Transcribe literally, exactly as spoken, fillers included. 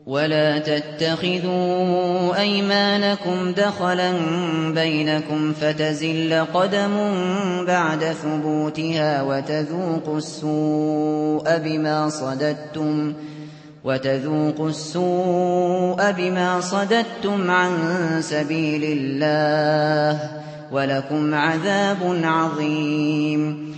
ولا تتخذوا أيمانكم دخلا بينكم فتزل قدم بعد ثبوتها وتذوقوا السوء بما صددتم وتذوقوا السوء بما صددتم عن سبيل الله ولكم عذاب عظيم